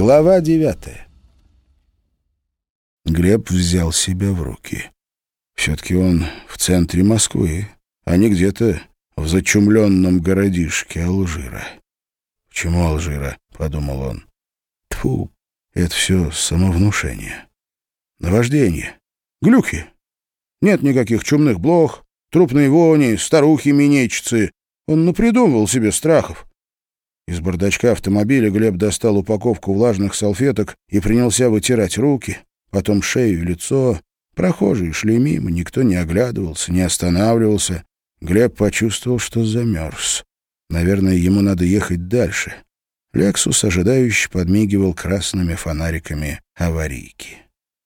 Глава 9. Глеб взял себя в руки. Все-таки он в центре Москвы, а не где-то в зачумленном городишке Алжира. «Почему Алжира?» — подумал он. Тьфу, это все самовнушение. Наваждение. Глюки. Нет никаких чумных блох, трупной вони, старухи-минетчицы. Он напридумывал себе страхов. Из бардачка автомобиля Глеб достал упаковку влажных салфеток и принялся вытирать руки, потом шею и лицо. Прохожие шли мимо, никто не оглядывался, не останавливался. Глеб почувствовал, что замерз. Наверное, ему надо ехать дальше. «Лексус» ожидающе подмигивал красными фонариками аварийки.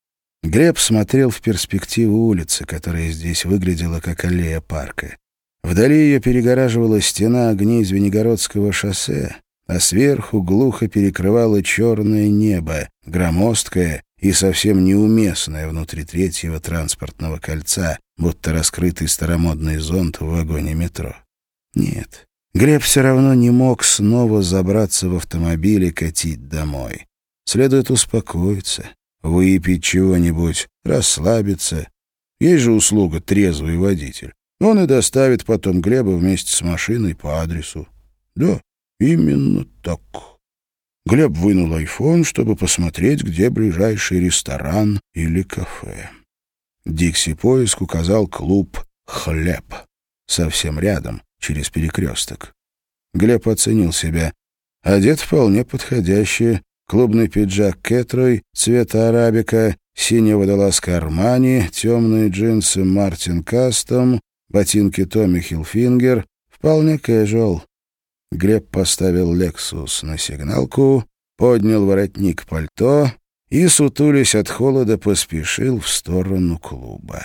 Глеб смотрел в перспективу улицы, которая здесь выглядела как аллея парка. Вдали ее перегораживала стена огней Звенигородского шоссе, а сверху глухо перекрывало черное небо, громоздкое и совсем неуместное внутри третьего транспортного кольца, будто раскрытый старомодный зонт в вагоне метро. Нет, Глеб все равно не мог снова забраться в автомобиль и катить домой. Следует успокоиться, выпить чего-нибудь, расслабиться. Есть же услуга «трезвый водитель». Он и доставит потом Глеба вместе с машиной по адресу. Да, именно так. Глеб вынул айфон, чтобы посмотреть, где ближайший ресторан или кафе. Дикси-поиск указал клуб «Хлеб». Совсем рядом, через перекресток. Глеб оценил себя. Одет вполне подходяще. Клубный пиджак «Кетрой» цвета арабика, синяя водолазка «Армани», темные джинсы «Мартин Кастом», ботинки «Томми Хилфингер», вполне casual. Глеб поставил «Лексус» на сигналку, поднял воротник пальто и, сутулясь от холода, поспешил в сторону клуба.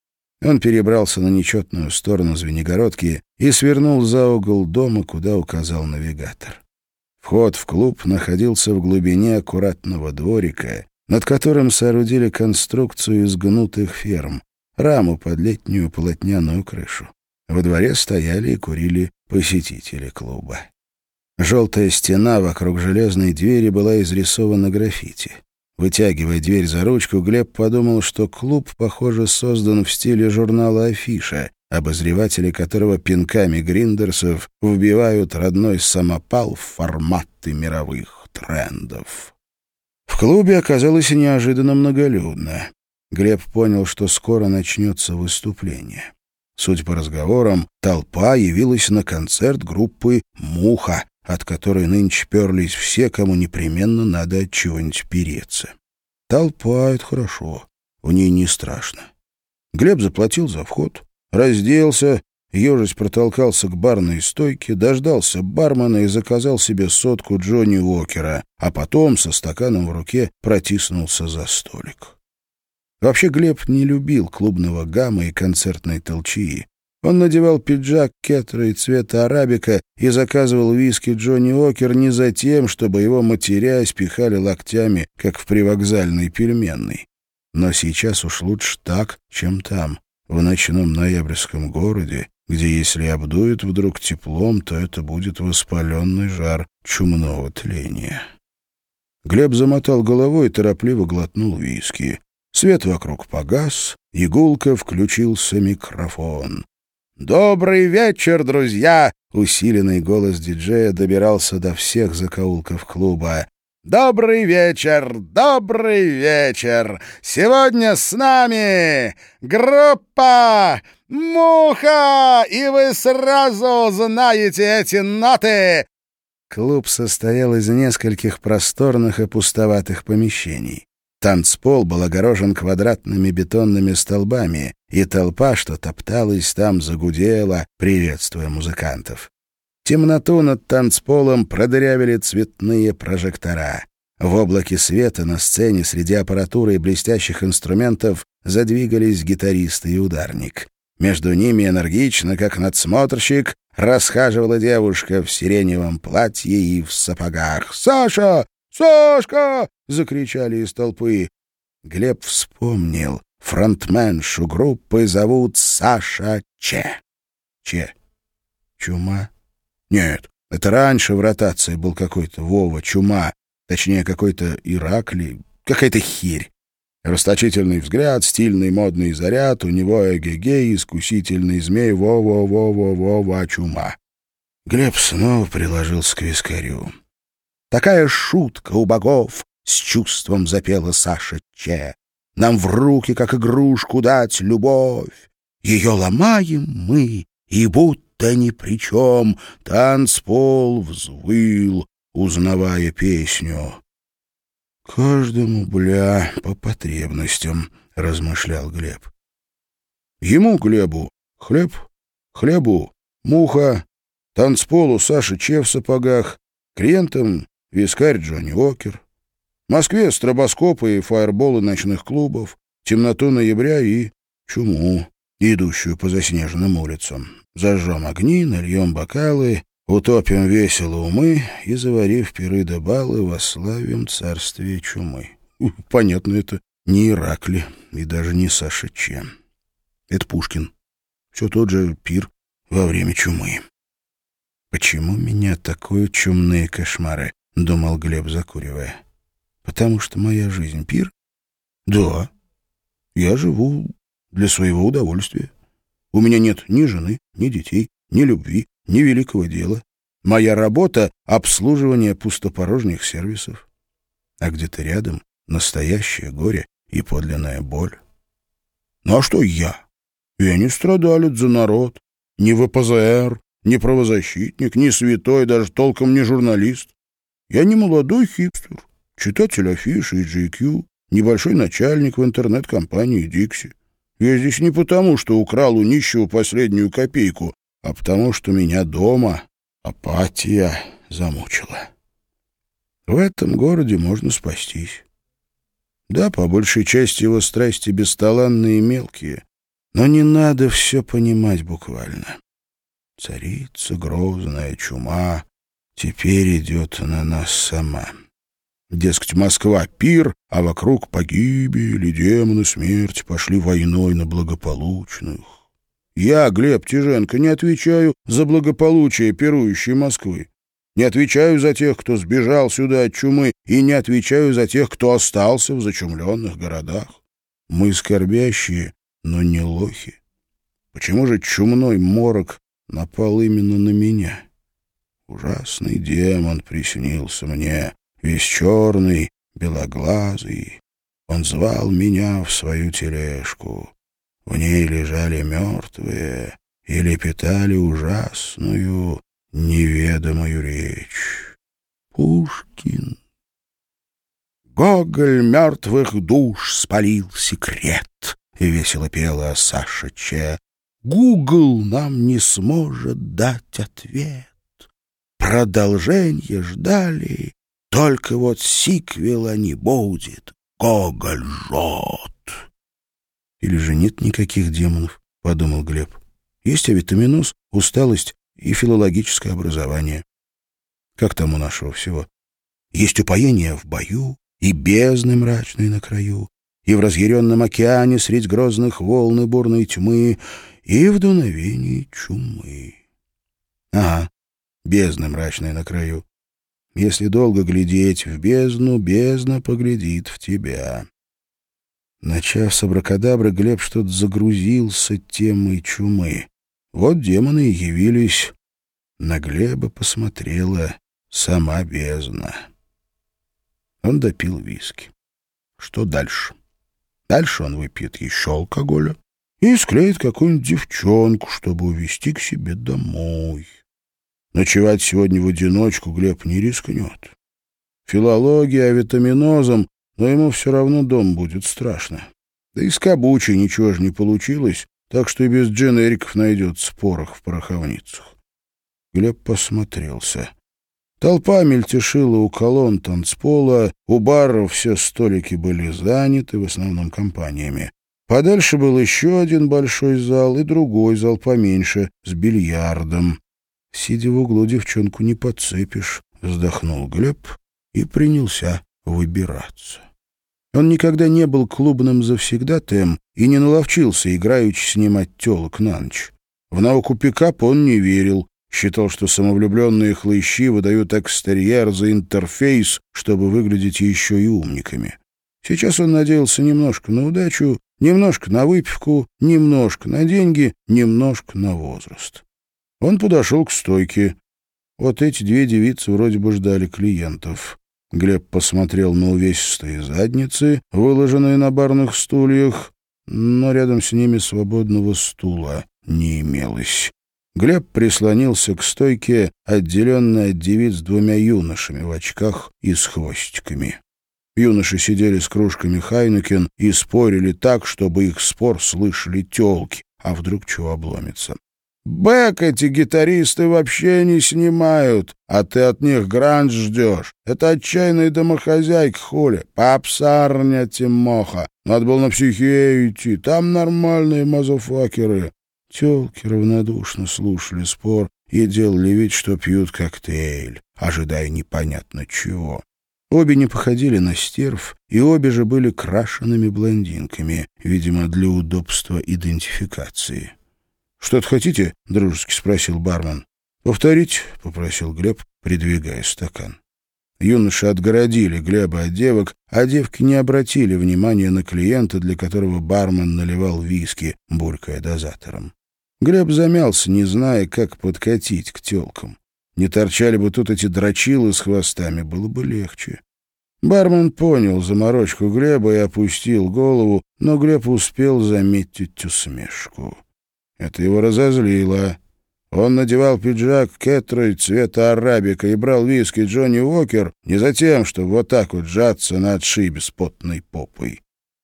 Он перебрался на нечетную сторону Звенигородки и свернул за угол дома, куда указал навигатор. Вход в клуб находился в глубине аккуратного дворика, над которым соорудили конструкцию из гнутых ферм, раму под летнюю полотняную крышу. Во дворе стояли и курили посетители клуба. Желтая стена вокруг железной двери была изрисована граффити. Вытягивая дверь за ручку, Глеб подумал, что клуб, похоже, создан в стиле журнала «Афиша», обозреватели которого пинками гриндерсов вбивают родной самопал в форматы мировых трендов. В клубе оказалось неожиданно многолюдно. Глеб понял, что скоро начнется выступление. Судя по разговорам, толпа явилась на концерт группы «Муха», от которой нынче перлись все, кому непременно надо от чего-нибудь переться. Толпа — это хорошо, у ней не страшно. Глеб заплатил за вход, разделся, ежась протолкался к барной стойке, дождался бармена и заказал себе сотку Джонни Уокера, а потом со стаканом в руке протиснулся за столик. Вообще Глеб не любил клубного гамма и концертной толчии. Он надевал пиджак «Кетрой» цвета арабика и заказывал виски Джонни Уокер не за тем, чтобы его матерясь пихали локтями, как в привокзальной пельменной. Но сейчас уж лучше так, чем там, в ночном ноябрьском городе, где, если обдует вдруг теплом, то это будет воспаленный жар чумного тления. Глеб замотал головой и торопливо глотнул виски. Свет вокруг погас, и гулко включился микрофон. «Добрый вечер, друзья!» — усиленный голос диджея добирался до всех закоулков клуба. «Добрый вечер! Добрый вечер! Сегодня с нами группа «Муха», и вы сразу знаете эти ноты!» Клуб состоял из нескольких просторных и пустоватых помещений. Танцпол был огорожен квадратными бетонными столбами, и толпа, что топталась там, загудела, приветствуя музыкантов. Темноту над танцполом продырявили цветные прожектора. В облаке света на сцене среди аппаратуры и блестящих инструментов задвигались гитарист и ударник. Между ними энергично, как надсмотрщик, расхаживала девушка в сиреневом платье и в сапогах. «Саша! Сашка!» — закричали из толпы. Глеб вспомнил. Фронтменшу группы зовут Саша Че. Че? Чума? Нет, это раньше в ротации был какой-то Вова Чума. Точнее, какой-то Ираклий, какая-то херь. Расточительный взгляд, стильный модный заряд, у него эгегей, искусительный змей, во-во-во-во-во, чума. Глеб снова приложился к вискарю. «Такая шутка у богов!» — с чувством запела Саша Че. «Нам в руки, как игрушку, дать любовь. Ее ломаем мы, и будто ни при чем танцпол взвыл, узнавая песню». «Каждому, бля, по потребностям», — размышлял Глеб. Ему, Глебу, хлеб, хлебу, муха, танцполу Саша Че в сапогах, клиентам вискарь Джонни Уокер. В Москве стробоскопы и фаерболы ночных клубов, темноту ноября и чуму, идущую по заснеженным улицам. Зажжем огни, нальем бокалы, утопим весело умы и, заварив пиры да балы, восславим царствие чумы. Понятно, это не Иракли и даже не Саша Че. Это Пушкин. Все тот же пир во время чумы. «Почему меня такое чумные кошмары?» — думал Глеб, закуривая. «Потому что моя жизнь — пир?» «Да. Я живу для своего удовольствия. У меня нет ни жены, ни детей, ни любви, ни великого дела. Моя работа — обслуживание пустопорожних сервисов. А где-то рядом настоящее горе и подлинная боль. Ну а что я? Я не страдалец за народ, не ВПЗР, не правозащитник, не святой, даже толком не журналист. Я не молодой хипстер, читатель афиши и GQ, небольшой начальник в интернет-компании «Дикси». Я здесь не потому, что украл у нищего последнюю копейку, а потому, что меня дома апатия замучила. В этом городе можно спастись. Да, по большей части его страсти бесталанные и мелкие, но не надо все понимать буквально. Царица грозная чума теперь идет на нас сама. Дескать, Москва — пир, а вокруг погибели, демоны смерти пошли войной на благополучных. Я, Глеб Тиженко, не отвечаю за благополучие пирующей Москвы. Не отвечаю за тех, кто сбежал сюда от чумы, и не отвечаю за тех, кто остался в зачумленных городах. Мы скорбящие, но не лохи. Почему же чумной морок напал именно на меня? Ужасный демон приснился мне, весь черный, белоглазый. Он звал меня в свою тележку. В ней лежали мертвые и лепетали ужасную, неведомую речь. Пушкин. Гоголь мертвых душ спалил секрет, и весело пела Саша Че. Гугл нам не сможет дать ответ. Продолжение ждали, только вот сиквела не будет. Гоголь жжет. Или же нет никаких демонов, подумал Глеб. Есть авитаминоз, усталость и филологическое образование. Как там у нашего всего? Есть упоение в бою и бездны мрачной на краю, и в разъяренном океане средь грозных волн и бурной тьмы, и в дуновении чумы. Ага, бездна мрачная на краю. Если долго глядеть в бездну, бездна поглядит в тебя. Начав с абракадабры, Глеб что-то загрузился темой чумы. Вот демоны и явились. На Глеба посмотрела сама бездна. Он допил виски. Что дальше? Дальше он выпьет еще алкоголя и склеит какую-нибудь девчонку, чтобы увезти к себе домой. Ночевать сегодня в одиночку Глеб не рискнет. Филология авитаминозом, но ему все равно дом будет страшно. Да и с Кабучей ничего же не получилось, так что и без дженериков найдется порох в пороховницах. Глеб посмотрелся. Толпа мельтешила у колонн танцпола, у баров все столики были заняты, в основном компаниями. Подальше был еще один большой зал и другой зал поменьше, с бильярдом. Сидя в углу, девчонку не подцепишь, вздохнул Глеб и принялся выбираться. Он никогда не был клубным завсегдатаем и не наловчился играючи снимать телок на ночь. В науку пикапа он не верил, Считал, что самовлюбленные хлыщи выдают экстерьер за интерфейс, чтобы выглядеть еще и умниками. Сейчас он надеялся немножко на удачу, немножко на выпивку, немножко на деньги, немножко на возраст. Он подошел к стойке. Вот эти две девицы вроде бы ждали клиентов. Глеб посмотрел на увесистые задницы, выложенные на барных стульях, но рядом с ними свободного стула не имелось. Глеб прислонился к стойке, отделенной от девиц двумя юношами в очках и с хвостиками. Юноши сидели с кружками Хайнекен и спорили так, чтобы их спор слышали тёлки, а вдруг чего обломится. «Бэк эти гитаристы вообще не снимают, а ты от них гранж ждешь. Это отчаянные домохозяйки, хули. Попсарня, Тимоха. Надо было на психею идти, там нормальные мазафакеры». Тёлки равнодушно слушали спор и делали вид, что пьют коктейль, ожидая непонятно чего. Обе не походили на стерв, и обе же были крашенными блондинками, видимо, для удобства идентификации. «Что-то хотите?» — дружески спросил бармен. «Повторить?» — попросил Глеб, придвигая стакан. Юноши отгородили Глеба от девок, а девки не обратили внимания на клиента, для которого бармен наливал виски, булькая дозатором. Глеб замялся, не зная, как подкатить к тёлкам. Не торчали бы тут эти дрочилы с хвостами, было бы легче. Бармен понял заморочку Глеба и опустил голову, но Глеб успел заметить усмешку. Это его разозлило. Он надевал пиджак Кэтрой цвета арабика и брал виски Джонни Уокер не за тем, чтобы вот так вот сжаться на отшибе с потной попой.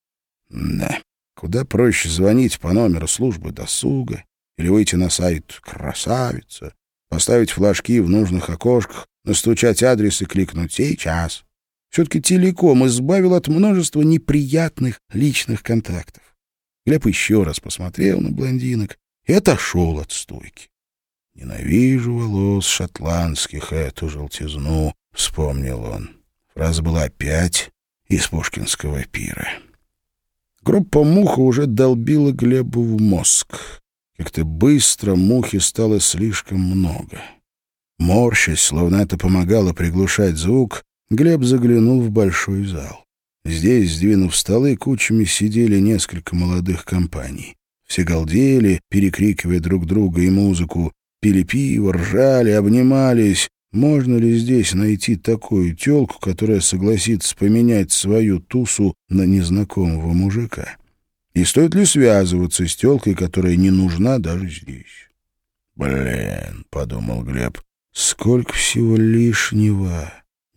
Да, куда проще звонить по номеру службы досуга или выйти на сайт «Красавица», поставить флажки в нужных окошках, настучать адрес и кликнуть «Сейчас». Все-таки телеком избавил от множества неприятных личных контактов. Глеб еще раз посмотрел на блондинок и отошел от стойки. «Ненавижу волос шотландских эту желтизну», — вспомнил он. Фраза была опять из пушкинского пира. Группа «Муха» уже долбила Глебу в мозг. Как-то быстро мухи стало слишком много. Морщась, словно это помогало приглушать звук, Глеб заглянул в большой зал. Здесь, сдвинув столы, кучами сидели несколько молодых компаний. Все галдели, перекрикивая друг друга и музыку, пили пиво, ржали, обнимались. Можно ли здесь найти такую тёлку, которая согласится поменять свою тусу на незнакомого мужика? И стоит ли связываться с тёлкой, которая не нужна даже здесь? «Блин», — подумал Глеб, — «сколько всего лишнего,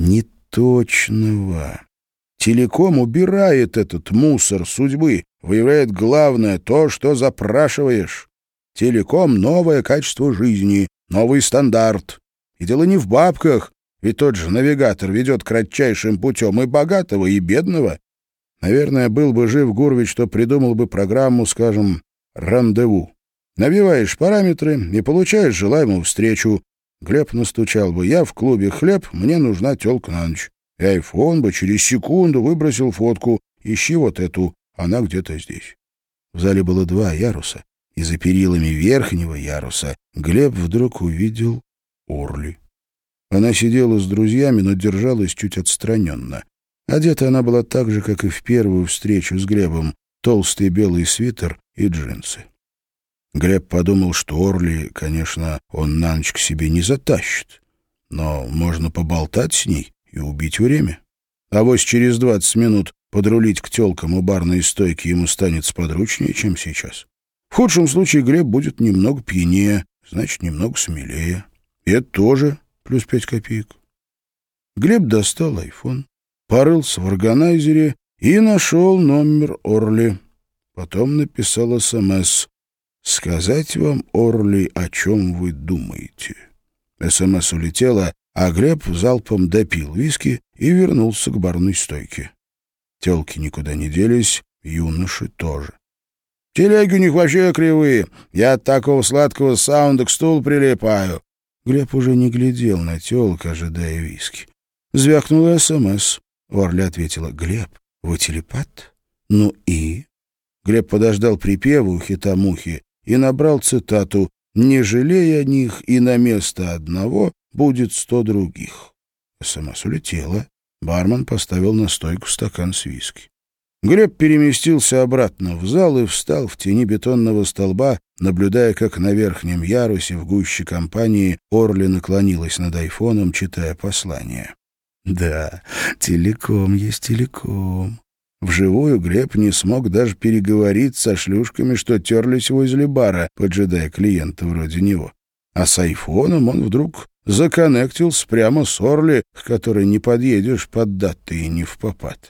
неточного». Телеком убирает этот мусор судьбы, выявляет главное — то, что запрашиваешь. Телеком — новое качество жизни, новый стандарт. И дело не в бабках, ведь тот же навигатор ведет кратчайшим путем и богатого, и бедного. Наверное, был бы жив Гурвич, что придумал бы программу, скажем, «Рандеву». Набиваешь параметры и получаешь желаемую встречу. Глеб настучал бы: «Я в клубе «Хлеб», мне нужна тёлка на ночь». И айфон бы через секунду выбросил фотку: «Ищи вот эту, она где-то здесь». В зале было 2 яруса, и за перилами верхнего яруса Глеб вдруг увидел Орли. Она сидела с друзьями, но держалась чуть отстраненно. Одета она была так же, как и в первую встречу с Глебом: толстый белый свитер и джинсы. Глеб подумал, что Орли, конечно, он на ночь к себе не затащит, но можно поболтать с ней и убить время. Авось через 20 минут подрулить к тёлкам у барной стойки ему станет сподручнее, чем сейчас. В худшем случае Глеб будет немного пьянее, значит, немного смелее. И это тоже плюс 5 копеек. Глеб достал айфон, порылся в органайзере и нашел номер Орли. Потом написал СМС: «Сказать вам, Орли, о чем вы думаете?» СМС улетела, а Глеб залпом допил виски и вернулся к барной стойке. Тёлки никуда не делись, юноши тоже. «Телеги у них вообще кривые. Я от такого сладкого саунда к стулу прилипаю». Глеб уже не глядел на тёлок, ожидая виски. Звякнула СМС. Орли ответила: «Глеб, вы телепат? Ну и?» Глеб подождал припева у хита «Мухи» и набрал цитату: не жалей о них, и на место одного будет 100 других. СМС улетела. Бармен поставил на стойку стакан с виски. Глеб переместился обратно в зал и встал в тени бетонного столба, наблюдая, как на верхнем ярусе в гуще компании Орли наклонилась над айфоном, читая послание. Да, телеком есть телеком. Вживую Глеб не смог даже переговорить со шлюшками, что терлись возле бара, поджидая клиента вроде него. А с айфоном он вдруг законнектился прямо с Орли, к которой не подъедешь под даты и не впопад.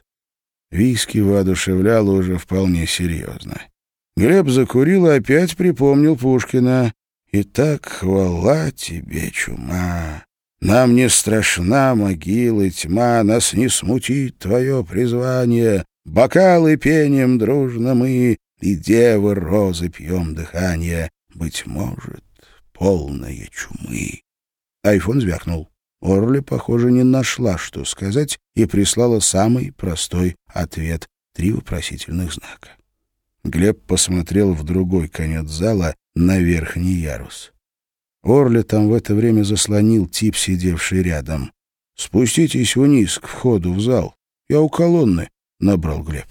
Виски воодушевляло уже вполне серьезно. Глеб закурил и опять припомнил Пушкина. «Итак, хвала тебе, чума! Нам не страшна могила тьма, нас не смутит твое призвание. Бокалы пенем дружно мы, и девы розы пьем дыхание. Быть может, полное чумы». Айфон звякнул. Орли, похоже, не нашла, что сказать, и прислала самый простой ответ — 3 вопросительных знака. Глеб посмотрел в другой конец зала, на верхний ярус. Орли там в это время заслонил тип, сидевший рядом. «Спуститесь вниз, к входу в зал. Я у колонны», — набрал Глеб.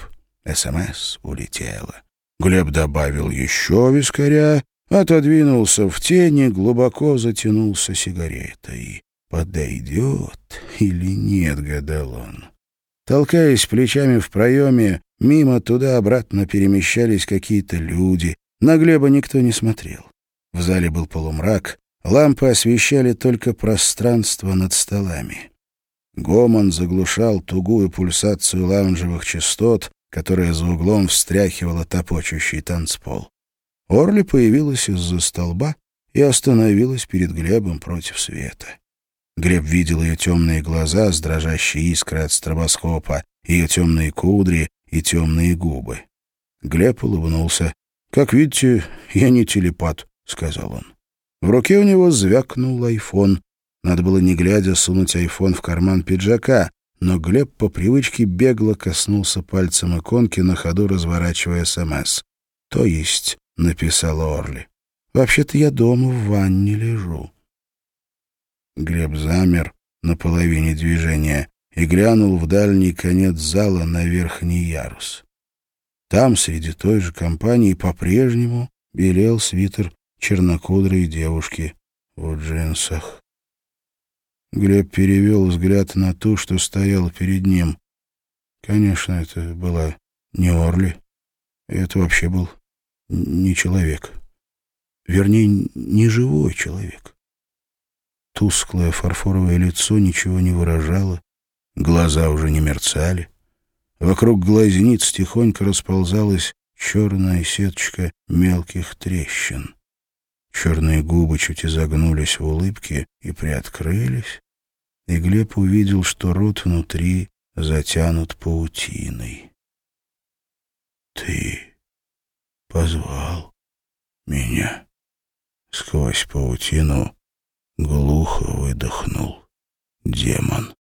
СМС улетела. Глеб добавил еще вискаря, отодвинулся в тени, глубоко затянулся сигаретой. «Подойдет или нет?» — гадал он. Толкаясь плечами в проеме, мимо туда-обратно перемещались какие-то люди. На Глеба никто не смотрел. В зале был полумрак, лампы освещали только пространство над столами. Гомон заглушал тугую пульсацию лаунжевых частот, которая за углом встряхивала топочущий танцпол. Орли появилась из-за столба и остановилась перед Глебом против света. Глеб видел ее темные глаза с дрожащей искрой от стробоскопа, ее темные кудри и темные губы. Глеб улыбнулся. «Как видите, я не телепат», — сказал он. В руке у него звякнул айфон. Надо было, не глядя, сунуть айфон в карман пиджака, но Глеб по привычке бегло коснулся пальцем иконки, на ходу разворачивая СМС. «То есть», — написала Орли, — «вообще-то я дома в ванне лежу». Глеб замер на половине движения и глянул в дальний конец зала на верхний ярус. Там, среди той же компании, по-прежнему белел свитер чернокудрой девушки в джинсах. Глеб перевел взгляд на ту, что стояла перед ним. Конечно, это была не Орли. Это вообще был не человек. Вернее, не живой человек. Тусклое фарфоровое лицо ничего не выражало, глаза уже не мерцали. Вокруг глазниц тихонько расползалась черная сеточка мелких трещин. Черные губы чуть изогнулись в улыбке и приоткрылись, и Глеб увидел, что рот внутри затянут паутиной. «Ты позвал меня?» Сквозь паутину глухо выдохнул демон.